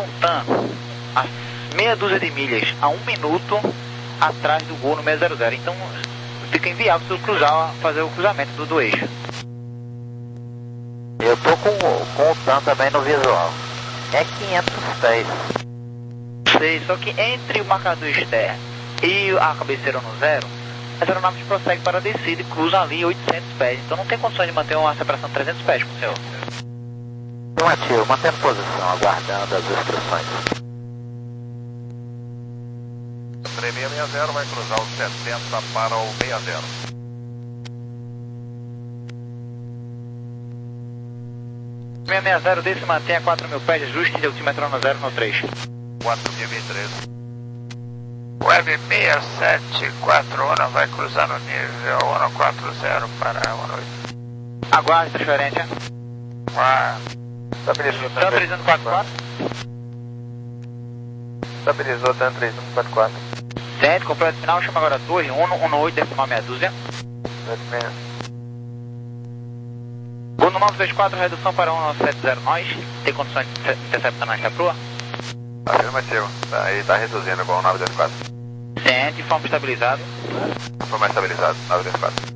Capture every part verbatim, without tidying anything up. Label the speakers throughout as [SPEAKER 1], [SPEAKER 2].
[SPEAKER 1] um T A M a meia dúzia de milhas a um minuto atrás do gol no seis zero zero. Então fica inviável se eu cruzar, fazer o cruzamento do, do eixo.
[SPEAKER 2] Eu tô com, com o T A M também no visual. É quinhentos pés.
[SPEAKER 1] Sei, só que entre o marcador externo e a cabeceira no zero, as aeronaves prosseguem para a descida e cruzam ali oitocentos pés. Então não tem condições de manter uma separação de trezentos pés com o senhor.
[SPEAKER 2] Afirmativo, mantendo posição, aguardando as instruções.
[SPEAKER 3] três seis seis zero vai cruzar o setenta para o sessenta.
[SPEAKER 1] seis seis zero desse mantém a quatro mil pés, ajuste de altímetro no zero no três.
[SPEAKER 3] quatro mil e treze.
[SPEAKER 4] Web seis sete quatro um vai cruzar no nível um quatro zero para um oito.
[SPEAKER 1] Aguarde transferência.
[SPEAKER 4] Ah,
[SPEAKER 3] Estabilizou
[SPEAKER 1] T A M três um quatro quatro.
[SPEAKER 3] Estabilizou T A M três um quatro quatro.
[SPEAKER 1] Sente, completo final, chama agora a torre, um um oito decimal meia dúzia. Gol no nove dois quatro, redução para um sete zero nós. Tem condições de interceptar na proa?
[SPEAKER 3] Afirmativo. Tá, aí tá reduzindo com o nove dois quatro.
[SPEAKER 1] Sente, forma estabilizado.
[SPEAKER 3] Foi mais estabilizado, nove dois quatro.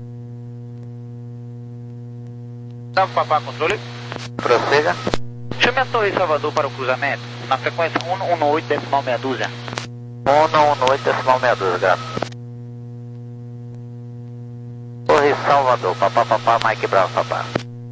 [SPEAKER 1] Salve papá, controle.
[SPEAKER 2] Prossiga.
[SPEAKER 1] Chame a torre Salvador para o cruzamento, na frequência um um oito decimal meia dúzia.
[SPEAKER 2] um oito decimal meia dúzia, gato. Torre Salvador, papá, papá, Mike Bravo, papá.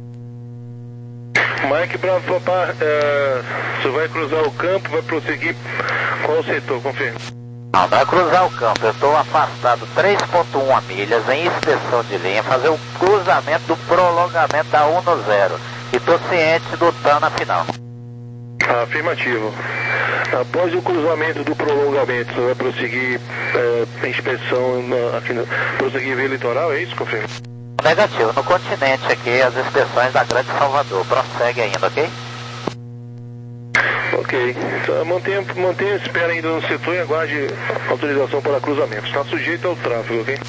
[SPEAKER 5] Mike Bravo, papá, é, você vai cruzar o campo, vai prosseguir qual setor, confirma?
[SPEAKER 2] Não, vai cruzar o campo, eu estou afastado três ponto um milhas em inspeção de linha, fazer o cruzamento do prolongamento da um no zero. E estou ciente do T A M na final.
[SPEAKER 5] Afirmativo. Após o cruzamento do prolongamento, você vai prosseguir é, inspeção, na, aqui no, prosseguir via litoral, é isso, confirma?
[SPEAKER 2] Negativo, no continente aqui, as inspeções da Grande Salvador. Prossegue ainda, ok?
[SPEAKER 5] Ok. Então, mantenha, mantenha a espera ainda no setor e aguarde autorização para cruzamento. Está sujeito ao tráfego, ok?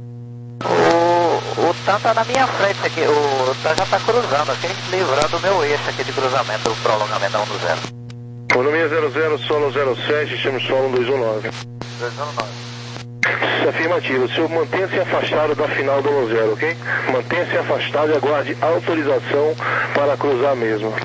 [SPEAKER 2] O, o T A M está na minha frente aqui, o T A M já está cruzando, ok? Livrando o meu eixo aqui de cruzamento do prolongamento da um no zero.
[SPEAKER 5] Volume zero zero, solo zero sete, chama solo dois um nove.
[SPEAKER 3] dois um nove.
[SPEAKER 5] Afirmativo, o senhor mantenha-se afastado da final do um zero, ok? Mantenha-se afastado e aguarde autorização para cruzar mesmo.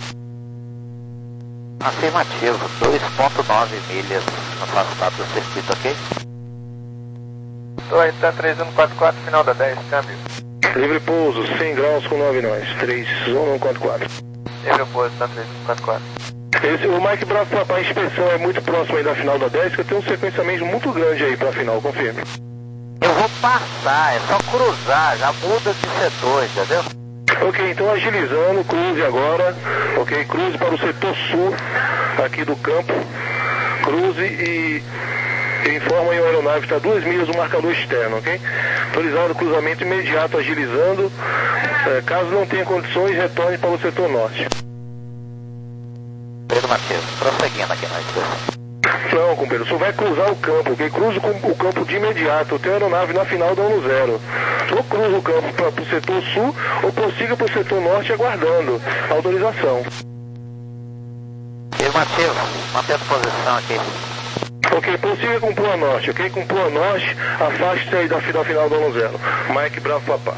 [SPEAKER 2] Afirmativo, dois ponto nove milhas afastado do circuito, ok?
[SPEAKER 3] Torre T A M três um quatro quatro, final da dez, câmbio.
[SPEAKER 5] Livre pouso, cem graus com nove nós, três um quatro quatro.
[SPEAKER 3] Livre pouso, T A M três um quatro quatro.
[SPEAKER 5] Esse, o Mike Bravo, papai, a inspeção é muito próximo aí da final da dez, que eu tenho um sequenciamento muito grande aí para a final, confirme.
[SPEAKER 2] Eu vou passar, é só cruzar, já muda de setor, entendeu?
[SPEAKER 5] Ok, então agilizando, cruze agora, ok, cruze para o setor sul aqui do campo, cruze e informa aí o aeronave está a duas milhas do marcador externo, ok? Autorizado o cruzamento imediato, agilizando, é, caso não tenha condições, retorne para o setor norte.
[SPEAKER 2] Afirmativo, prosseguindo aqui na inspeção.
[SPEAKER 5] Não, companheiro, o senhor vai cruzar o campo, ok? Cruza o campo de imediato, eu tenho aeronave na final da um zero. Ou cruza o campo para o setor sul, ou prossiga para o setor norte aguardando autorização.
[SPEAKER 2] Afirmativo, mantendo posição aqui.
[SPEAKER 5] Ok, prossiga com Proa Norte, ok? Com Proa Norte, afaste-se aí da, da final da um zero. Mike Bravo Papá.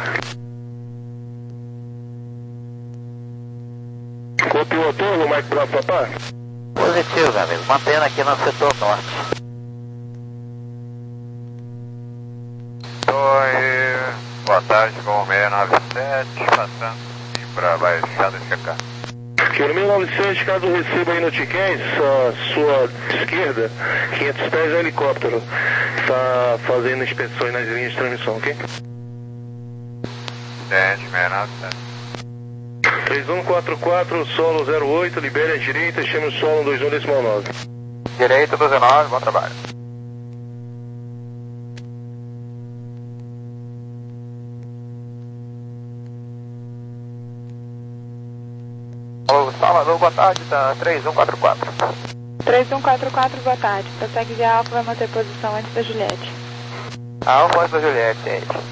[SPEAKER 5] Copilotou o Mike Bravo Papá?
[SPEAKER 2] Positivo, meu amigo, mantendo aqui no setor norte.
[SPEAKER 3] Torre, boa tarde, com seis nove sete, passando para Baixada de Checar.
[SPEAKER 5] Quero mil e novecentos, caso receba aí no Tiquens, a sua esquerda, quinhentos pés é helicóptero. Está fazendo inspeções nas linhas de transmissão, ok?
[SPEAKER 3] Entende, seis nove sete.
[SPEAKER 5] três um quatro quatro, solo zero oito, libere a direita, chame o solo dois um decimal nove.
[SPEAKER 3] Direita doze nove, bom trabalho. Alô, Salvador, boa tarde, tá três um quatro quatro.
[SPEAKER 6] três um quatro quatro, boa tarde. Prossegue via Alfa, vai manter posição antes da Juliette.
[SPEAKER 3] Alfa antes da Juliette, é isso.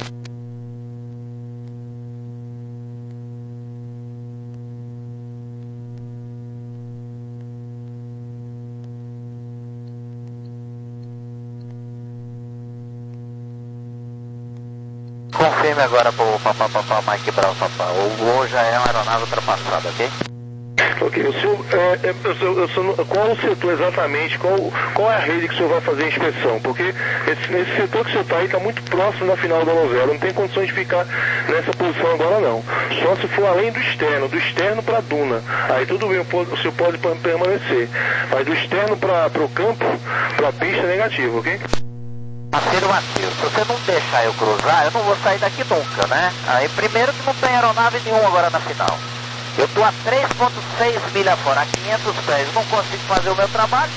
[SPEAKER 2] Confirme agora pro papá, papá, Mike Bravo, papá. O hoje já é uma aeronave ultrapassada, ok?
[SPEAKER 5] Ok, o senhor, é, é, o senhor, o senhor, qual o setor exatamente, qual, qual é a rede que o senhor vai fazer a inspeção? Porque esse, esse setor que o senhor está aí está muito próximo da final da novela, não tem condições de ficar nessa posição agora não. Só se for além do externo, do externo para a duna, aí tudo bem, o senhor pode permanecer. Mas do externo para o campo, para a pista, é negativo, ok?
[SPEAKER 2] Afirmativo. Se você não deixar eu cruzar, eu não vou sair daqui nunca, né? Aí primeiro que não tem aeronave nenhuma agora na final. Eu estou a três ponto seis milhas fora, a quinhentos pés, não consigo fazer o meu trabalho.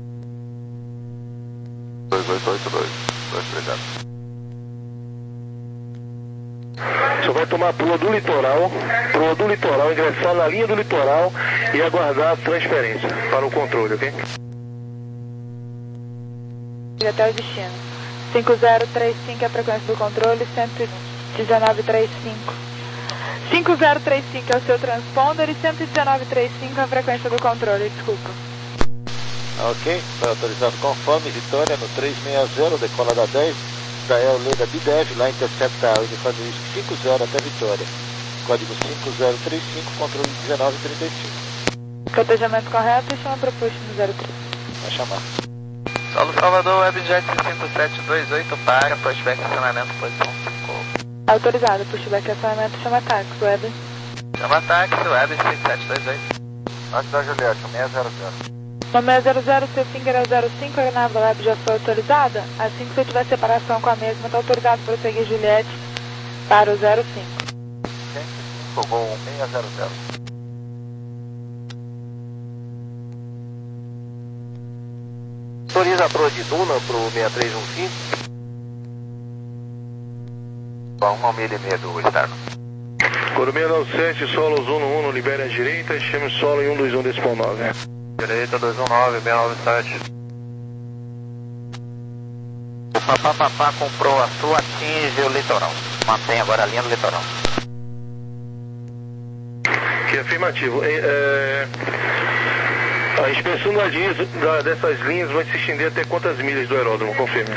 [SPEAKER 3] dois oito oito dois, dois, obrigado.
[SPEAKER 5] O senhor vai tomar a proa do litoral, proa do litoral, ingressar na linha do litoral e aguardar a transferência para o controle, ok?
[SPEAKER 6] Até o destino. cinco zero três cinco é a frequência do controle, cento e dezenove trinta e cinco. cinco zero três cinco é o seu transponder e cento e dezenove trinta e cinco é a frequência do controle, desculpa.
[SPEAKER 7] Ok, foi autorizado conforme, Vitória no três seis zero, decola da dez, Israel Leda Bidev, lá intercepta o Uniforme cinco zero até Vitória. Código cinco zero três cinco, controle dezenove trinta e cinco.
[SPEAKER 6] Cotejamento correto e chama para o push no zero três.
[SPEAKER 7] Vai chamar.
[SPEAKER 8] Solo Salvador, Webjet cinco sete dois oito para, pushback acionamento, posição cinco.
[SPEAKER 6] Autorizado, pushback acionamento, chama táxi, Web.
[SPEAKER 8] Chama táxi, Web cinco sete dois oito.
[SPEAKER 3] Antes da Juliette, seis zero zero.
[SPEAKER 6] No seis zero zero, seu finger é o zero cinco, a aeronave Web já foi autorizada. Assim que você tiver separação com a mesma, está autorizado para prosseguir Juliette para o zero cinco.
[SPEAKER 3] cento e cinco, voo seis zero zero.
[SPEAKER 5] Autoriza a proa de duna para o seis três um cinco.
[SPEAKER 3] Uma milha e meia do externo.
[SPEAKER 5] Coro seis nove sete, solo um um, libere a direita, chame solo em um dois um decimal nove.
[SPEAKER 3] Direita dois um nove, seis nove sete.
[SPEAKER 2] O papá, papá comprou a sua, atinge o litoral. Mantém agora a linha do litoral.
[SPEAKER 5] Que é afirmativo. É, é, a inspeção das linhas, da, dessas linhas vai se estender até quantas milhas do aeródromo? Confirme.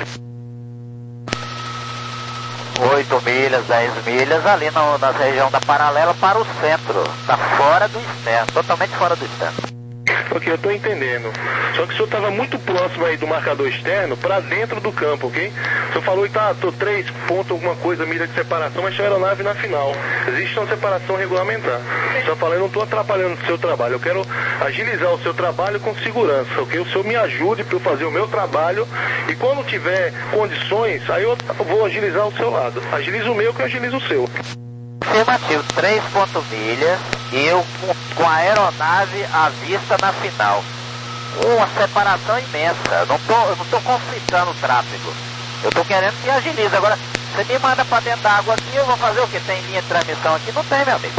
[SPEAKER 2] oito milhas, dez milhas, ali no, na região da paralela para o centro. Está fora do externo, totalmente fora do externo.
[SPEAKER 5] Ok, eu estou entendendo. Só que o senhor estava muito próximo aí do marcador externo para dentro do campo, ok? O senhor falou que tá, tô três pontos alguma coisa, milha de separação, mas tinha aeronave na final. Existe uma separação regulamentar. Só falando, eu não estou atrapalhando o seu trabalho. Eu quero agilizar o seu trabalho com segurança, ok? O senhor me ajude para eu fazer o meu trabalho e quando tiver condições, aí eu vou agilizar o seu lado. Agiliza o meu que eu agilizo o seu.
[SPEAKER 2] Afirmativo, três ponto milhas e eu com, com a aeronave à vista na final. Uma separação imensa. Não tô, eu não estou conflitando o tráfego. Eu estou querendo que agilize. Agora, você me manda para dentro da água aqui, eu vou fazer o quê? Tem linha de transmissão aqui? Não tem, meu amigo.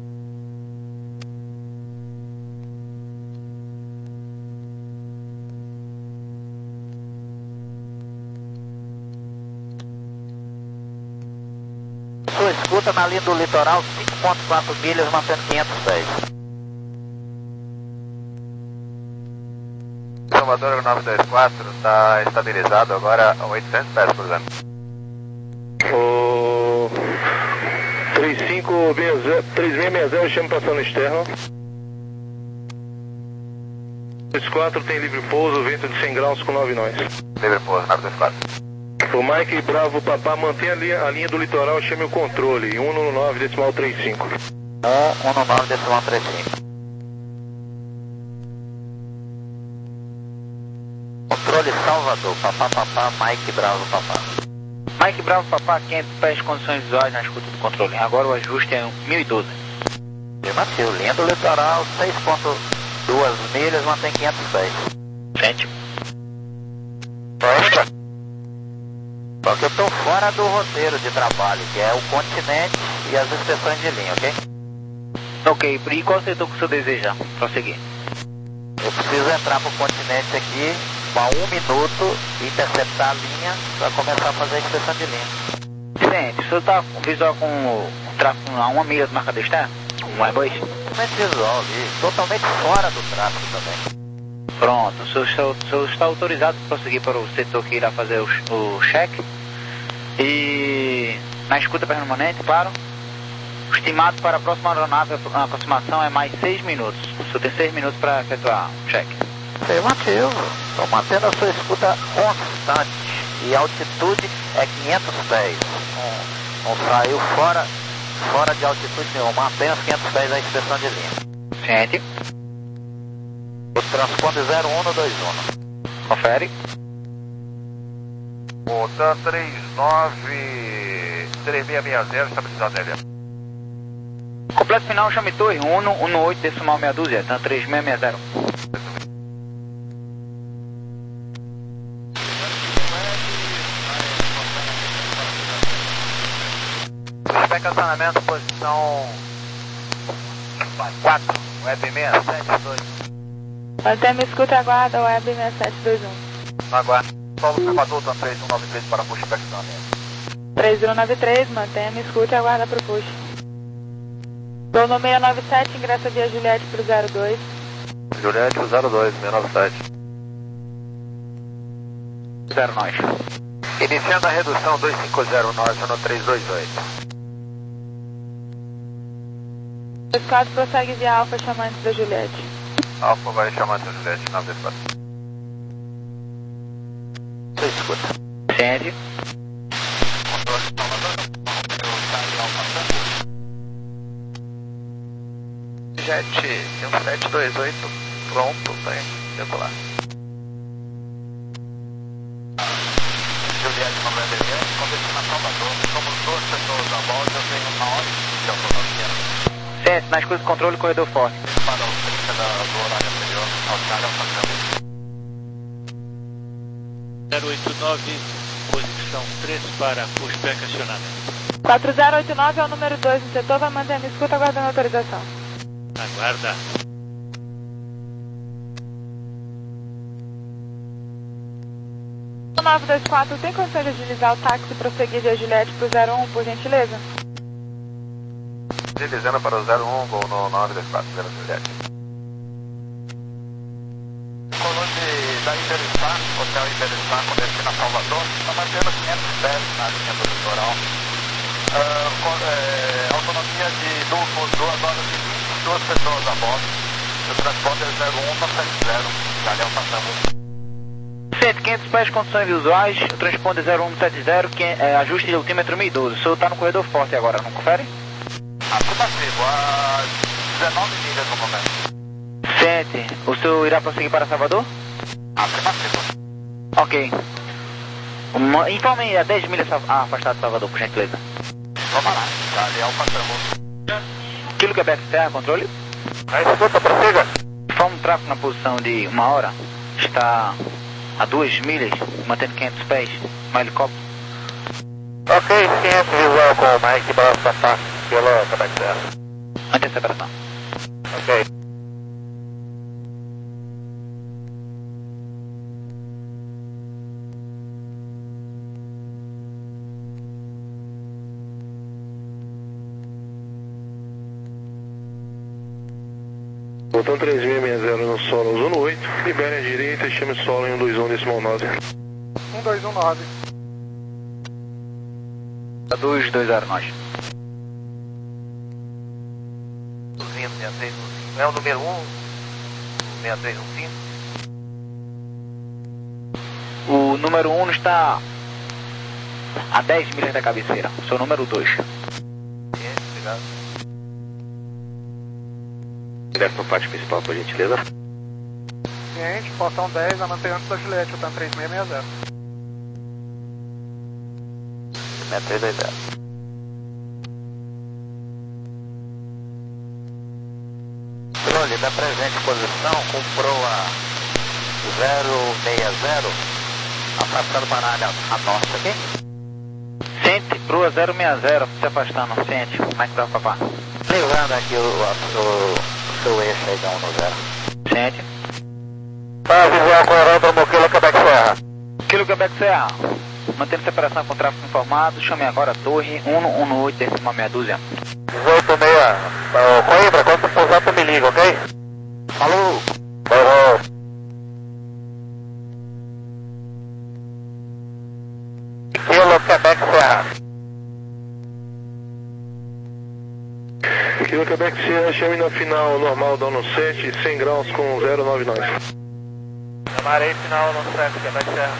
[SPEAKER 2] Sua escuta na linha do litoral, cinco ponto quatro milhas, mantendo quinhentos pés.
[SPEAKER 3] Salvador nove dois quatro, está estabilizado agora a oitocentos pés por exemplo.
[SPEAKER 5] O três cinco seis seis zero, chama passando externo. dois quatro tem livre pouso, vento de cem graus com nove nós.
[SPEAKER 3] Livre pouso, nove dois quatro.
[SPEAKER 5] O Mike Bravo, papá, mantém a linha, a linha do litoral, chame o controle, cento e nove decimal trinta e cinco.
[SPEAKER 2] cento e nove decimal trinta e cinco. Controle Salvador, papá, papá, Mike Bravo, papá.
[SPEAKER 1] Mike Bravo, papá, quinhentos pés, condições visuais na escuta do controle. Agora o ajuste é mil e doze.
[SPEAKER 2] Afirmativo, linha do litoral, seis ponto dois milhas, mantém quinhentos pés.
[SPEAKER 1] Gente.
[SPEAKER 2] Opa. Só que eu estou fora do roteiro de trabalho, que é o continente e as inspeções de linha, ok?
[SPEAKER 1] Ok, e qual setor que o senhor deseja prosseguir?
[SPEAKER 2] Eu preciso entrar para o continente aqui, com um minuto, interceptar a linha para começar a fazer a inspeção de linha.
[SPEAKER 1] Gente, o senhor está visual com o tráfego a uma milha do marcador externo? Um Airbus?
[SPEAKER 2] Totalmente visual ali, totalmente fora do tráfego também.
[SPEAKER 1] Pronto, o senhor, está, o senhor está autorizado para prosseguir para o setor que irá fazer o, o cheque. E Na escuta permanente, claro. O estimado para a próxima aeronave, a aproximação é mais seis minutos. O senhor tem seis minutos para efetuar o cheque.
[SPEAKER 2] Afirmativo. Estou mantendo a sua escuta constante. E a altitude é quinhentos pés. Não, não saiu fora, fora de altitude nenhuma. Mantenha os quinhentos pés à inspeção de linha.
[SPEAKER 1] Ciente.
[SPEAKER 2] O transponder zero um no dois um.
[SPEAKER 1] Confere.
[SPEAKER 3] O TAM três nove três seis seis zero, estabilizado L M.
[SPEAKER 1] Completo final, chame torre Uno, um oito decimal meia dúzia, TAM três seis seis zero.
[SPEAKER 2] Estacionamento, posição quatro, web seis sete dois.
[SPEAKER 6] Mantém-me escuta e aguarda, web seis sete dois um.
[SPEAKER 2] Aguarda. Paulo Salvador, TAM três um nove três para push back estacionamento.
[SPEAKER 6] três um nove três, mantenha-me escuta e aguarda para o push. Estou no seis nove sete, ingressa via Juliette para o zero dois.
[SPEAKER 3] Juliette zero dois, seis nove sete.
[SPEAKER 1] Zero nós.
[SPEAKER 2] Iniciando a redução dois cinco zero nove no três dois oito.
[SPEAKER 6] O quatro prossegue via Alfa chamante da Juliette.
[SPEAKER 3] Alfa vai chamar a Juliette nove quatro.
[SPEAKER 2] Você escuta.
[SPEAKER 1] Ciente.
[SPEAKER 8] Jet um sete dois oito, pronto para decolar.
[SPEAKER 2] Juliette no B B M, conversando a Salvador. Somos dois setores da volta, eu tenho uma hora de autonomia.
[SPEAKER 1] Ciente, na escuta de controle, corredor forte.
[SPEAKER 2] Para os trinta da, do horário anterior, Austrália, Alfa
[SPEAKER 7] zero oito nove, posição três para pushback acionamento.
[SPEAKER 6] quatro zero oito nove é o número dois no setor, vai manter a escuta aguardando autorização.
[SPEAKER 7] Aguarda.
[SPEAKER 6] nove dois quatro, tem condição de agilizar o táxi e prosseguir via Juliette para o zero um, por gentileza?
[SPEAKER 3] Deslizando para o zero um, voo no nove dois quatro, zero Juliette.
[SPEAKER 2] Colônia da Iberistá, Hotel Iberistá, com destino a Salvador, está mantendo quinhentos pés na linha do litoral. Uh, com, é, autonomia de duas horas e vinte, duas pessoas a bordo. O transponder zero um no sete zero, Galhão passando.
[SPEAKER 1] Ciente, quinhentos pés, condições visuais, o transponder zero um sete zero, que, é, ajuste de altímetro mil e doze. O senhor está no corredor forte agora, não confere?
[SPEAKER 2] Afirmativo, a dezenove milhas no momento.
[SPEAKER 1] Ciente, o senhor irá prosseguir para Salvador?
[SPEAKER 2] Afirmativo.
[SPEAKER 1] Ok. Uma, informe a dez milhas afastado de Salvador, por gentileza.
[SPEAKER 2] Vamos lá, Galhão passando.
[SPEAKER 1] Kilo Quebec Serra, controle.
[SPEAKER 2] Aí, escuta, prossiga.
[SPEAKER 1] Informe o tráfego na posição de uma hora. Está a duas milhas, mantendo quinhentos pés, um helicóptero.
[SPEAKER 2] Ok, quinhentos visual com Mike Balança passar pela Quebec Serra.
[SPEAKER 1] Ante a separação.
[SPEAKER 2] Ok.
[SPEAKER 5] Botão três seis seis zero no solo zona oito, libere a direita e chame solo em um dois um decimal nove.
[SPEAKER 9] um dois um nove.
[SPEAKER 1] dois dois zero nós.
[SPEAKER 2] É o número um, seis três um cinco.
[SPEAKER 1] O número um está a dez milhas da cabeceira. O seu número dois.
[SPEAKER 2] Obrigado.
[SPEAKER 5] Direto para a parte principal, por gentileza.
[SPEAKER 9] Ciente, portão dez, a manter antes da Juliette, o TAM três seis seis zero.
[SPEAKER 2] seis três dois zero. Controle da presente posição com proa zero seis zero, afastando para a área a norte aqui.
[SPEAKER 1] Ciente, proa zero seis zero, se afastando. Ciente, mais para papá.
[SPEAKER 2] Livrando aqui o, o, o seu eixo aí da um no zero.
[SPEAKER 1] Ciente.
[SPEAKER 2] Tá, visual com aeródromo Kilo Quebec Serra.
[SPEAKER 1] Kilo Quebec Serra. Mantendo separação com tráfego informado, chame agora a torre um um oito decimal meia dúzia.
[SPEAKER 2] dezoito seis. Uh, Coimbra, quando você pousar, tu me liga, ok? Falou! Falou! Kilo Quebec Serra.
[SPEAKER 5] Kilo Quebec Sierra, chame na final normal da ONU sete, cem graus com zero nove nove.
[SPEAKER 8] Chamarei final ONU sete, Quebec Sierra.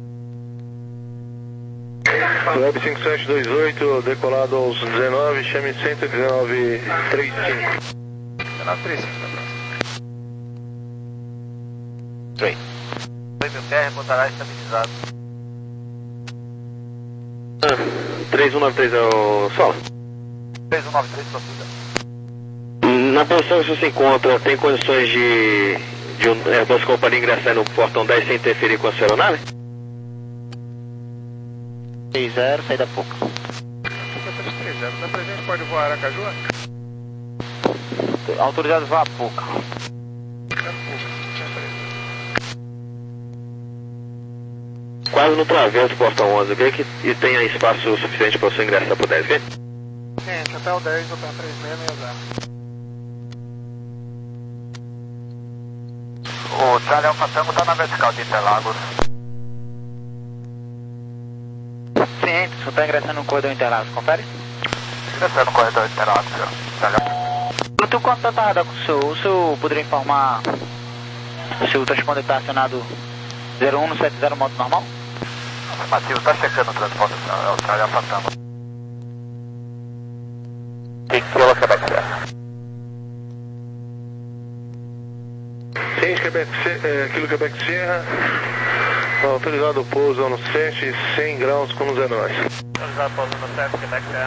[SPEAKER 5] Web cinco sete dois oito, decolado aos dezenove, chame cento e dezenove trinta e cinco.
[SPEAKER 8] dezenove trinta e cinco, tá
[SPEAKER 2] três.
[SPEAKER 8] dois mil P R, reportará estabilizado.
[SPEAKER 7] três um nove três é o Sola.
[SPEAKER 2] três um nove três, procura.
[SPEAKER 7] Na posição que você se encontra, tem condições de, de um Airbus Company ingressar no portão dez sem interferir com a sua aeronave?
[SPEAKER 1] três zero, saída pouca.
[SPEAKER 9] três zero, tá presente, pode voar Aracaju?
[SPEAKER 1] Autorizado voar pouca.
[SPEAKER 7] Quase no travesso do portão onze, vê que e tenha espaço suficiente para você ingressar pro dez, vê?
[SPEAKER 9] Gente, até o dez, eu tenho três seis seis zero.
[SPEAKER 2] O Charlie Alfa Tango tá na vertical de Interlagos.
[SPEAKER 1] Ciente, você está ingressando no corredor Interlagos, confere?
[SPEAKER 2] Ingressando no corredor Interlagos, senhor. Charlie.
[SPEAKER 1] Tu quanto tá radar com o senhor? O senhor poderia informar se o transponder está acionado zero um sete zero modo normal?
[SPEAKER 2] Afirmativo, tá checando o transporte, é o Charlie Alfa Tango. Kilo Quebec Sierra.
[SPEAKER 5] Ciente Quebec, é, Kilo Quebec Sierra, autorizado o pouso ONU sete, cem graus com zero nove.
[SPEAKER 8] Autorizado pouso ONU sete, Quebec Sierra.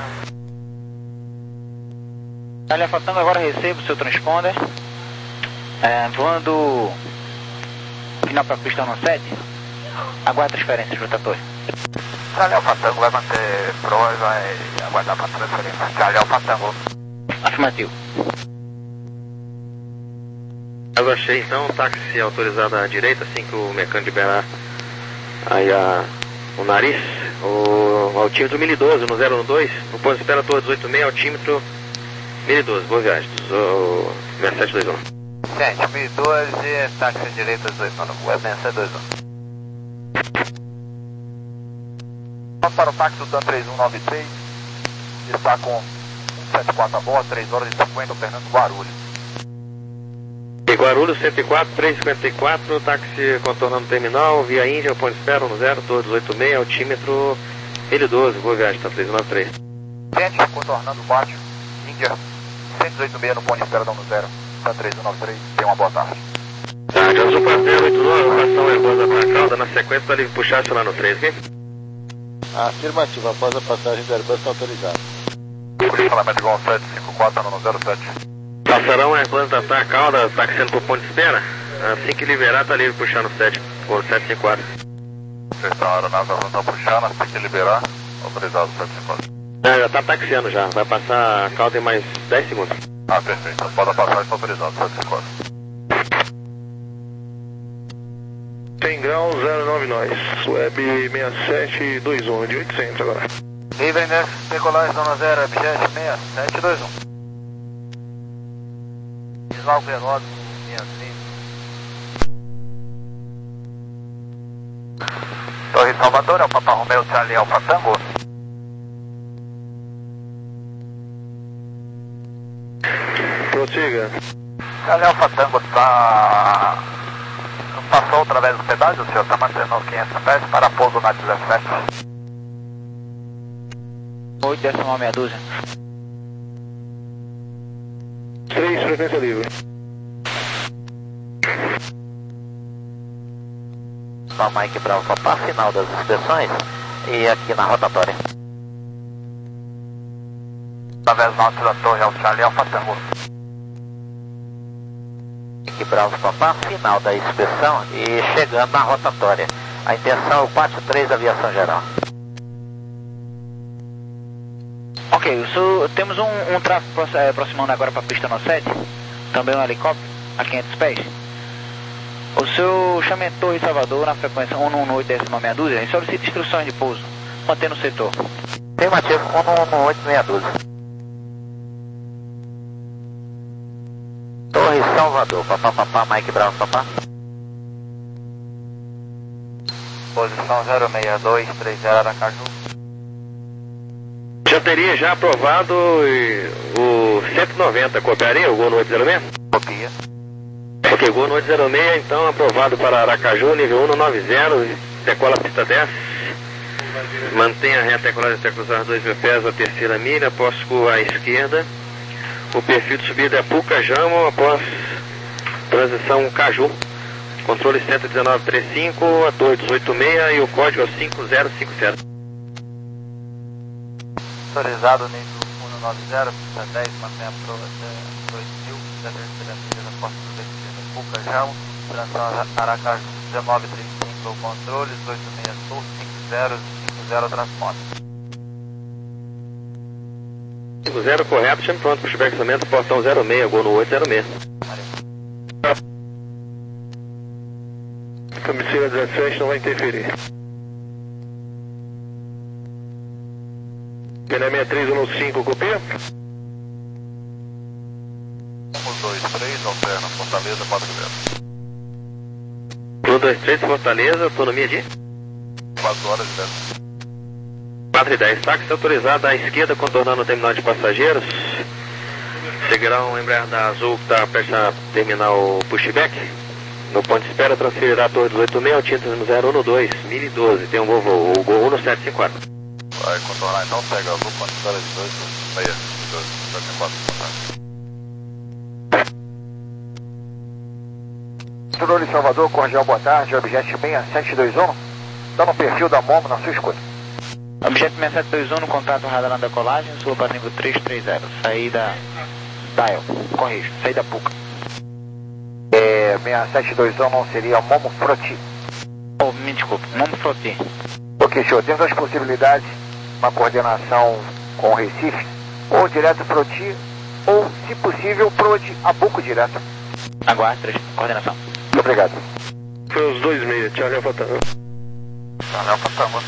[SPEAKER 1] Alha Fatango, agora recebo o seu transponder. É, voando final para a pista ONU sete. Aguarda a transferência, J Torre.
[SPEAKER 2] Charlie Alfa Tango vai manter pro e vai aguardar para transferência. Charlie Alfa Tango.
[SPEAKER 1] Afirmativo.
[SPEAKER 7] Eu achei então, táxi autorizado à direita, assim que o mecânico liberar aí a, o nariz, o altímetro mil e doze no zero um dois, no ponto de espera torre dezoito seis, altímetro mil e doze, boa viagem, o seis sete dois um.
[SPEAKER 2] Gente, mil e doze, táxi direita dezoito nove, web seis sete dois um. Vamos para o táxi do Dan três um nove três, está com cento e setenta e quatro a bordo, três horas e cinquenta, Fernando Guarulhos.
[SPEAKER 7] E Guarulhos cento e quatro, trezentos e cinquenta e quatro, táxi contornando o terminal, via Índia, ponto de espera no zero, torre dezoito seis, altímetro mil e doze, boa viagem, tá três nove três.
[SPEAKER 2] Gente, contornando baixo, Índia, cento e dezoito seis no ponto de espera no zero, tá três um nove três, tenha uma boa tarde.
[SPEAKER 7] Tá, de azul para zero oito nove, passar o Airbus da Bracalda, na sequência para ele puxar-se lá no três, ok?
[SPEAKER 10] Afirmativa, após a passagem do Airbus está autorizado.
[SPEAKER 2] Falamento igual sete cinco quatro no zero sete.
[SPEAKER 7] Passarão a Airbus da Bracalda, taxiando pro ponto de espera. Assim que liberar, tá livre puxar no sete, com sete cinco quatro.
[SPEAKER 2] Vocês estão a aeronave vai puxar, assim que liberar, autorizado sete cinco quatro.
[SPEAKER 7] É, já tá taxiando já, vai passar a calda em mais dez segundos.
[SPEAKER 2] Ah, perfeito, então pode passar, está autorizado sete cinco quatro.
[SPEAKER 5] cem graus, zero nove nove, web seis sete dois um, de oitocentos agora.
[SPEAKER 2] Livre, né? Decolagem zona zero, objeto seis sete dois um. Visual Veloz, Torre Salvador, é o Papa Romeo Charlie Alfa Tango.
[SPEAKER 5] Prossiga.
[SPEAKER 2] Charlie Alfa Tango está... Passou através do pedágio, o senhor está mantendo quinhentos pés para pouso na dezessete.
[SPEAKER 1] oito, decimal meia dúzia.
[SPEAKER 5] três, frequência livre.
[SPEAKER 2] Só Mike Bravo, só para final das inspeções e aqui na rotatória. Através norte da torre ao Charlie Alfa Tango. Mike Bravo, só para final da inspeção e chegando na rotatória. A intenção é o quatro três da aviação geral.
[SPEAKER 1] Ok, o senhor, temos um, um tráfego aproximando agora para a pista no sete, também um helicóptero a quinhentos pés. O senhor chama Torre Salvador na frequência um um oito, décima meia dúzia e solicita instruções de pouso, mantendo o setor.
[SPEAKER 2] Afirmativo, um um oito, meia dúzia. Torre Salvador, papá, papá, Mike Bravo, papá. Posição zero seis dois três zero Aracaju.
[SPEAKER 7] Já
[SPEAKER 5] teria já aprovado o cento e noventa, copiaria o Gol no oito zero seis?
[SPEAKER 2] Copia.
[SPEAKER 5] Ok, Gol no oito zero seis, então aprovado para Aracaju, nível um noventa, decola pista dez. Mantenha a reta decolagem até cruzar dois mil pés a terceira milha, após curva à esquerda. O perfil de subida é Pucajamo, após transição Caju. Controle cento e dezenove trinta e cinco, a torre dezoito seis e o código é cinco zero cinco zero.
[SPEAKER 2] Autorizado nível um noventa, pista dez, mantém a prova até dois mil, da terceira milha da porta do destino Pucajamo, transição Aracaju dezenove trinta e cinco, o controle, dezoito seis sul, cinco zero cinco zero transponta.
[SPEAKER 5] cinco zero correto, chame pronto, pushback lançamento, portão zero seis, Gol no oito zero seis. Cabeceira dezessete não vai interferir. P N sessenta e três um cinco, copia?
[SPEAKER 3] um dois três, alterna, Fortaleza, quatro zero.
[SPEAKER 5] um dois três, Fortaleza, autonomia de?
[SPEAKER 3] quatro horas e dez.
[SPEAKER 5] quatro e dez, táxi autorizado à esquerda, contornando o terminal de passageiros. Seguirá um embreagem da Azul que está prestes a terminar o pushback. No ponto de espera, transferirá a torre dezoito seis, Tintas zero um dois, mil e doze. Tem um Gol, o Gol um sete cinco quatro.
[SPEAKER 3] Vai contornar então, pega a Azul, ponto de espera dezoito seis, doze, sete quatro.
[SPEAKER 2] Controle Salvador, Cordial, boa tarde, objeto seis sete dois um, dando um perfil da Momo na sua escuta.
[SPEAKER 1] Objeto seis sete dois um no contato radar na decolagem, sul para nível três três zero, saída Dial, corrijo, saída Puca.
[SPEAKER 2] É, seis sete dois um não seria Momo Froti?
[SPEAKER 1] Oh, me desculpe, Momo Froti.
[SPEAKER 2] Ok, senhor, temos as possibilidades, uma coordenação com o Recife, ou direto Froti, ou, se possível, Prodi Abuco direto.
[SPEAKER 1] Aguarde, três, coordenação.
[SPEAKER 2] Muito obrigado.
[SPEAKER 5] Foi os dois meia, Charlie Alfa Tango.
[SPEAKER 3] Charlie Alfa Tango.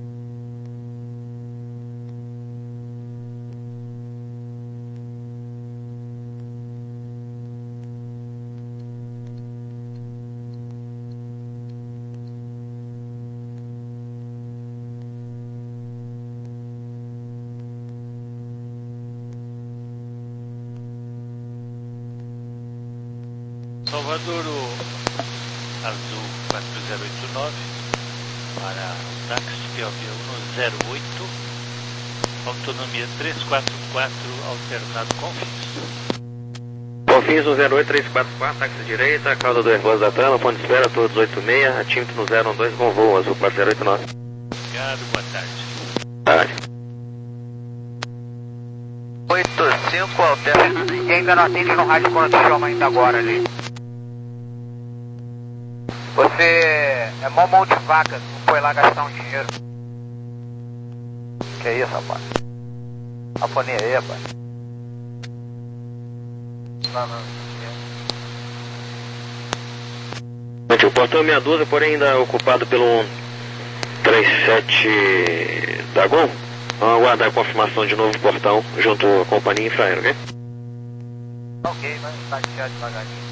[SPEAKER 7] Salvador Azul quatro zero oito nove para o táxi P O B um zero oito, autonomia três quatro quatro, alternado Confins.
[SPEAKER 5] Confins um zero oito três quatro quatro, táxi direita, cauda do Airbus da Tama, ponto de espera, torre dezoito seis, atímetro no zero um dois, com voo Azul quatro zero oito nove.
[SPEAKER 7] Obrigado, boa tarde.
[SPEAKER 5] Tarde.
[SPEAKER 2] oito cinco, alterna. Ninguém ainda não atende no rádio quando chama ainda agora ali. Você é mó mão de vaca, não foi lá gastar um dinheiro. Que isso, rapaz? A fonia aí, rapaz. Não, não.
[SPEAKER 5] O portão meia dúzia, porém ainda ocupado pelo trinta e sete da Gol. Vamos aguardar a confirmação de novo portão junto à companhia Infraero, ok?
[SPEAKER 2] Ok, vai taxiar devagarinho.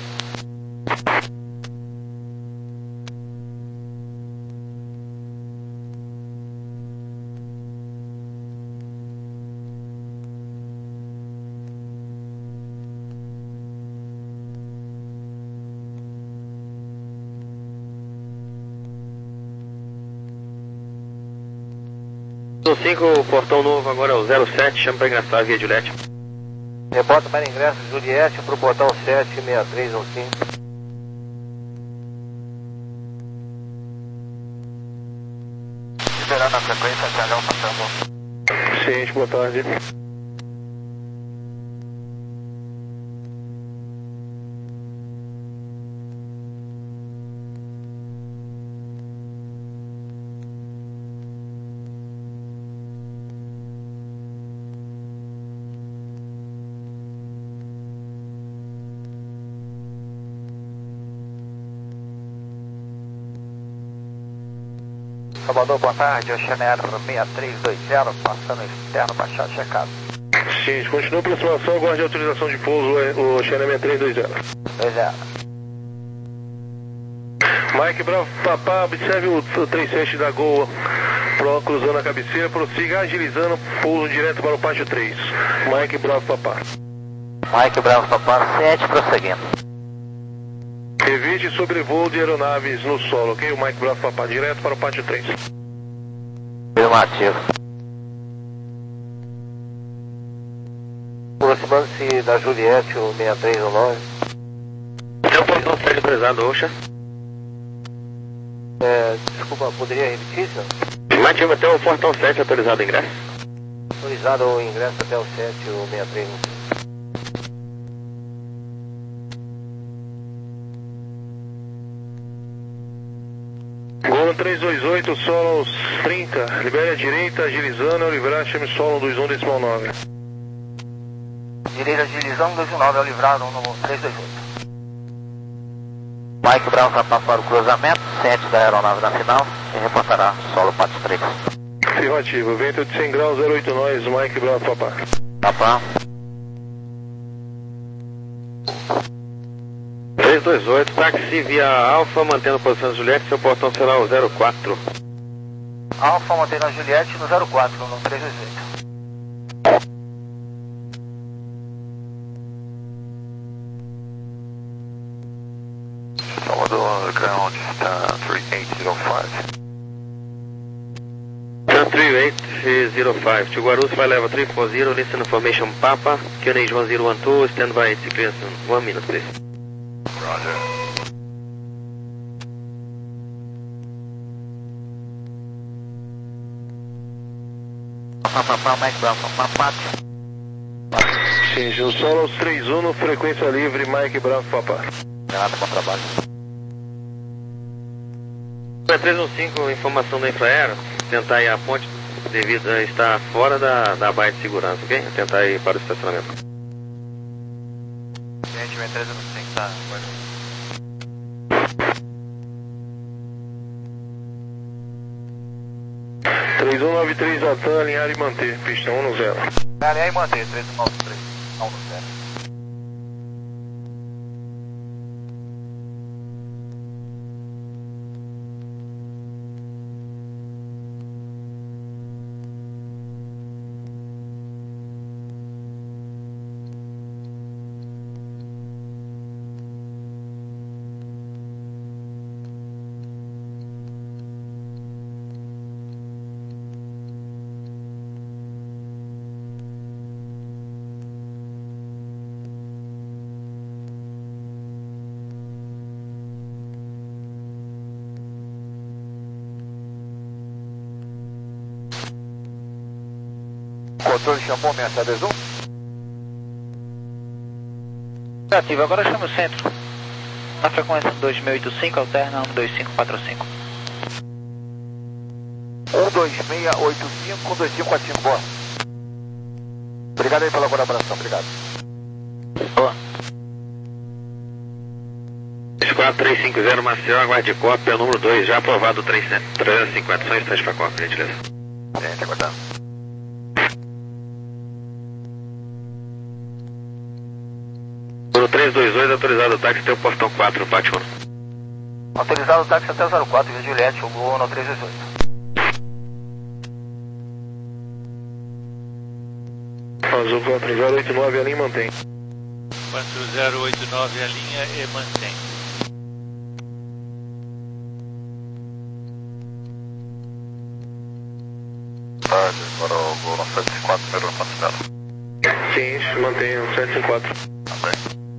[SPEAKER 5] No cinco, o portão novo agora é o zero sete, chama para ingressar a via Juliette.
[SPEAKER 2] Rebota para ingresso Juliette para o portão sete seis três um cinco.
[SPEAKER 3] Liberando a frequência, Charlie Alfa Tango.
[SPEAKER 5] Ciente, boa tarde.
[SPEAKER 2] Salvador, boa tarde, Oceaneiro seis três dois zero, passando externo, baixado, checado.
[SPEAKER 5] Sim, continua a aproximação, aguarde a autorização de pouso, o Oceaneiro seis três dois zero.
[SPEAKER 2] dois zero.
[SPEAKER 5] Mike Bravo, Papá, observe o trinta e sete da Gol Pro, cruzando a cabeceira, prossiga agilizando, pouso direto para o pátio três. Mike Bravo Papá.
[SPEAKER 2] Mike Bravo Papá, sete, prosseguindo.
[SPEAKER 5] Evite sobrevoo de aeronaves no solo, ok? O Mike Bravo Papá, direto para o pátio três.
[SPEAKER 2] Afirmativo.
[SPEAKER 7] Aproximando-se da Juliette, o seis três um nove.
[SPEAKER 10] Tem um portão sete autorizado, Oxa.
[SPEAKER 7] É, desculpa, poderia repetir, senhor?
[SPEAKER 10] Afirmativo, até o portão sete autorizado o ingresso.
[SPEAKER 7] Autorizado o ingresso até o sete, o seis três um.
[SPEAKER 5] Gol três dois oito, solo trinta, libere a direita, agilizando, livrar, chame solo dois um decimal nove.
[SPEAKER 2] Direita agilizando, dois um nove, ao livrar no três dois oito. Mike Brown Papá para o cruzamento, sete da aeronave na final, e reportará solo pátio três.
[SPEAKER 5] Afirmativo, vento de cem graus, zero oito nós, Mike Brown Papá.
[SPEAKER 2] Papá.
[SPEAKER 10] três dois oito, táxi via Alfa, mantendo a posição da Juliette, seu portão será o zero quatro.
[SPEAKER 2] Alfa mantendo a Juliette no zero quatro, no três dois oito.
[SPEAKER 3] Salvador on the ground, uh, three eight zero five.
[SPEAKER 10] three eight zero five, to Guarulhos, flight level three four zero, listen information Papa, Q N H one zero one two, stand by, it's clearance in one minute please.
[SPEAKER 3] Roger.
[SPEAKER 2] Papá, Mike Brown, Papá.
[SPEAKER 5] Sim, o solo três um, frequência livre, Mike Bravo Papá.
[SPEAKER 2] Nada com trabalho.
[SPEAKER 10] três um cinco, informação da Infraero, tentar ir à ponte devido a estar fora da, da baia de segurança, ok? Tentar ir para o estacionamento.
[SPEAKER 2] Gente, minha três um cinco tá.
[SPEAKER 5] três um nove três Latam, alinhar e manter, pista um no zero.
[SPEAKER 2] Alinhar e manter, três um nove três, um no zero. Controle chamou seis dois um. Negativo, agora chama o centro. Na frequência dois mil oitenta e cinco, alterna um dois cinco quatro cinco. um dois seis oito cinco, um dois cinco quatro cinco, boa. Obrigado aí pela colaboração, obrigado. Boa.
[SPEAKER 10] quatro três cinco zero, Maceió, aguarde cópia, número dois, já aprovado trezentos e cinquenta, só instante para cópia, gentileza.
[SPEAKER 2] Gente, aguardando.
[SPEAKER 10] Número três dois dois, autorizado o táxi até o portão quatro, pátio um.
[SPEAKER 2] Autorizado o táxi até o zero quatro, via Juliette, o Gol no três dois oito.
[SPEAKER 5] Azul quatro zero oito nove, a linha mantém.
[SPEAKER 4] quatro zero oito nove, a linha e mantém.
[SPEAKER 3] Tarde, para o Gol no sete cinco quatro, número considerado.
[SPEAKER 5] Sim, mantém o sete cinco quatro.
[SPEAKER 3] Também.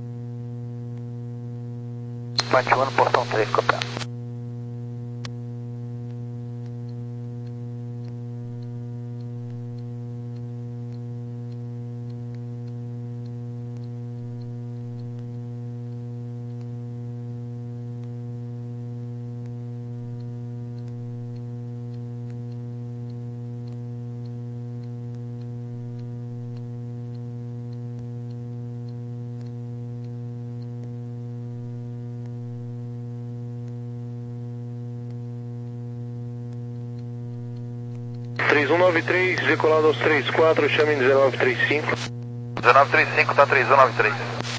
[SPEAKER 2] Pátio um no portão três, copiado.
[SPEAKER 5] três um nove três, decolado aos três quatro, chame dezenove trinta e cinco.
[SPEAKER 2] dezenove trinta e cinco, tá três um nove três.